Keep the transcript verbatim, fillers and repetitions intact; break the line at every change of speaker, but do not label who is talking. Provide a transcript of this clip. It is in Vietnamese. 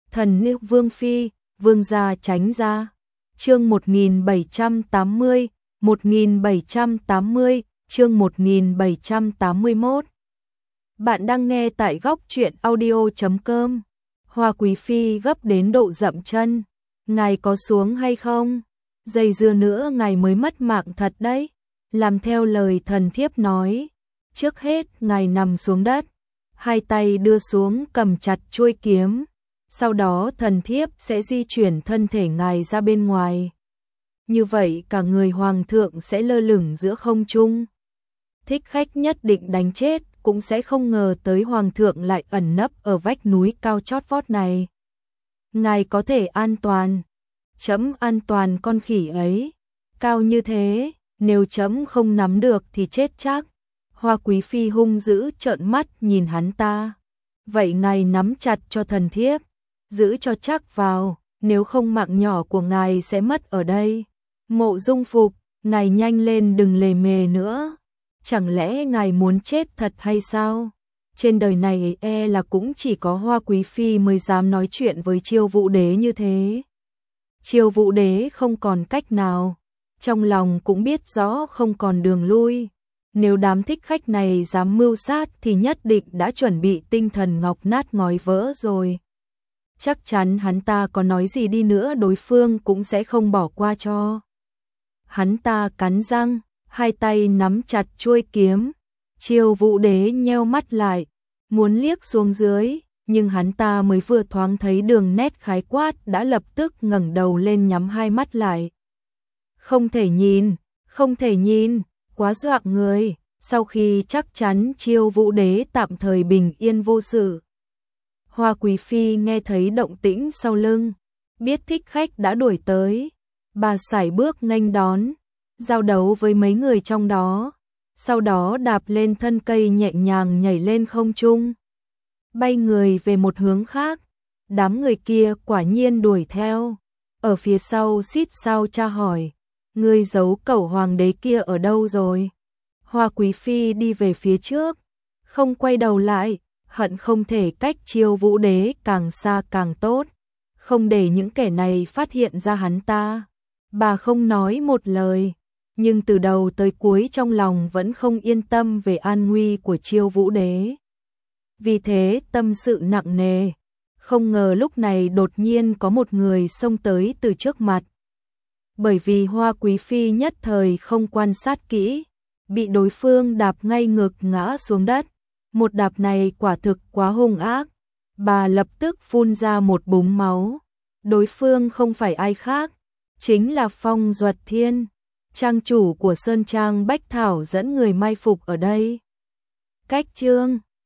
Thần nữ Vương Phi, Vương gia tránh ra. Chương một nghìn bảy trăm tám mươi, một nghìn bảy trăm tám mươi, chương một nghìn bảy trăm tám mươi mốt. Bạn đang nghe tại góc truyện audio chấm com. Hoa Quý Phi gấp đến độ dậm chân. Ngài có xuống hay không? Dây dưa nữa ngài mới mất mạng thật đấy. Làm theo lời thần thiếp nói. Trước hết ngài nằm xuống đất. Hai tay đưa xuống cầm chặt chuôi kiếm. Sau đó thần thiếp sẽ di chuyển thân thể ngài ra bên ngoài. Như vậy cả người hoàng thượng sẽ lơ lửng giữa không trung. Thích khách nhất định đánh chết cũng sẽ không ngờ tới hoàng thượng lại ẩn nấp ở vách núi cao chót vót này. Ngài có thể an toàn. Trẫm an toàn con khỉ ấy. Cao như thế, nếu trẫm không nắm được thì chết chắc. Hoa Quý Phi hung dữ trợn mắt nhìn hắn ta. Vậy ngài nắm chặt cho thần thiếp. Giữ cho chắc vào, nếu không mạng nhỏ của ngài sẽ mất ở đây. Mộ Dung Phục, ngài nhanh lên đừng lề mề nữa. Chẳng lẽ ngài muốn chết thật hay sao? Trên đời này e là cũng chỉ có Hoa Quý Phi mới dám nói chuyện với Chiêu Vũ Đế như thế. Chiêu Vũ Đế không còn cách nào, trong lòng cũng biết rõ không còn đường lui. Nếu đám thích khách này dám mưu sát thì nhất định đã chuẩn bị tinh thần ngọc nát ngói vỡ rồi. Chắc chắn hắn ta có nói gì đi nữa đối phương cũng sẽ không bỏ qua cho. Hắn ta cắn răng, hai tay nắm chặt chuôi kiếm. Chiêu Vũ Đế nheo mắt lại, muốn liếc xuống dưới, nhưng hắn ta mới vừa thoáng thấy đường nét khái quát đã lập tức ngẩng đầu lên nhắm hai mắt lại. Không thể nhìn, không thể nhìn, quá dọa người. Sau khi chắc chắn Chiêu Vũ Đế tạm thời bình yên vô sự, Hoa Quý Phi nghe thấy động tĩnh sau lưng, biết thích khách đã đuổi tới. Bà sải bước nghênh đón, giao đấu với mấy người trong đó, sau đó đạp lên thân cây nhẹ nhàng nhảy lên không trung, bay người về một hướng khác. Đám người kia quả nhiên đuổi theo, ở phía sau xít sao tra hỏi, ngươi giấu cẩu hoàng đế kia ở đâu rồi? Hoa Quý Phi đi về phía trước, không quay đầu lại, hận không thể cách Chiêu Vũ Đế càng xa càng tốt, không để những kẻ này phát hiện ra hắn ta. Bà không nói một lời, nhưng từ đầu tới cuối trong lòng vẫn không yên tâm về an nguy của Chiêu Vũ Đế. Vì thế tâm sự nặng nề, không ngờ lúc này đột nhiên có một người xông tới từ trước mặt. Bởi vì Hoa Quý Phi nhất thời không quan sát kỹ, bị đối phương đạp ngay ngực ngã xuống đất. Một đạp này quả thực quá hung ác, bà lập tức phun ra một búng máu. Đối phương không phải ai khác, chính là Phong Duật Thiên, trang chủ của Sơn Trang Bách Thảo dẫn người mai phục ở đây. Cách chương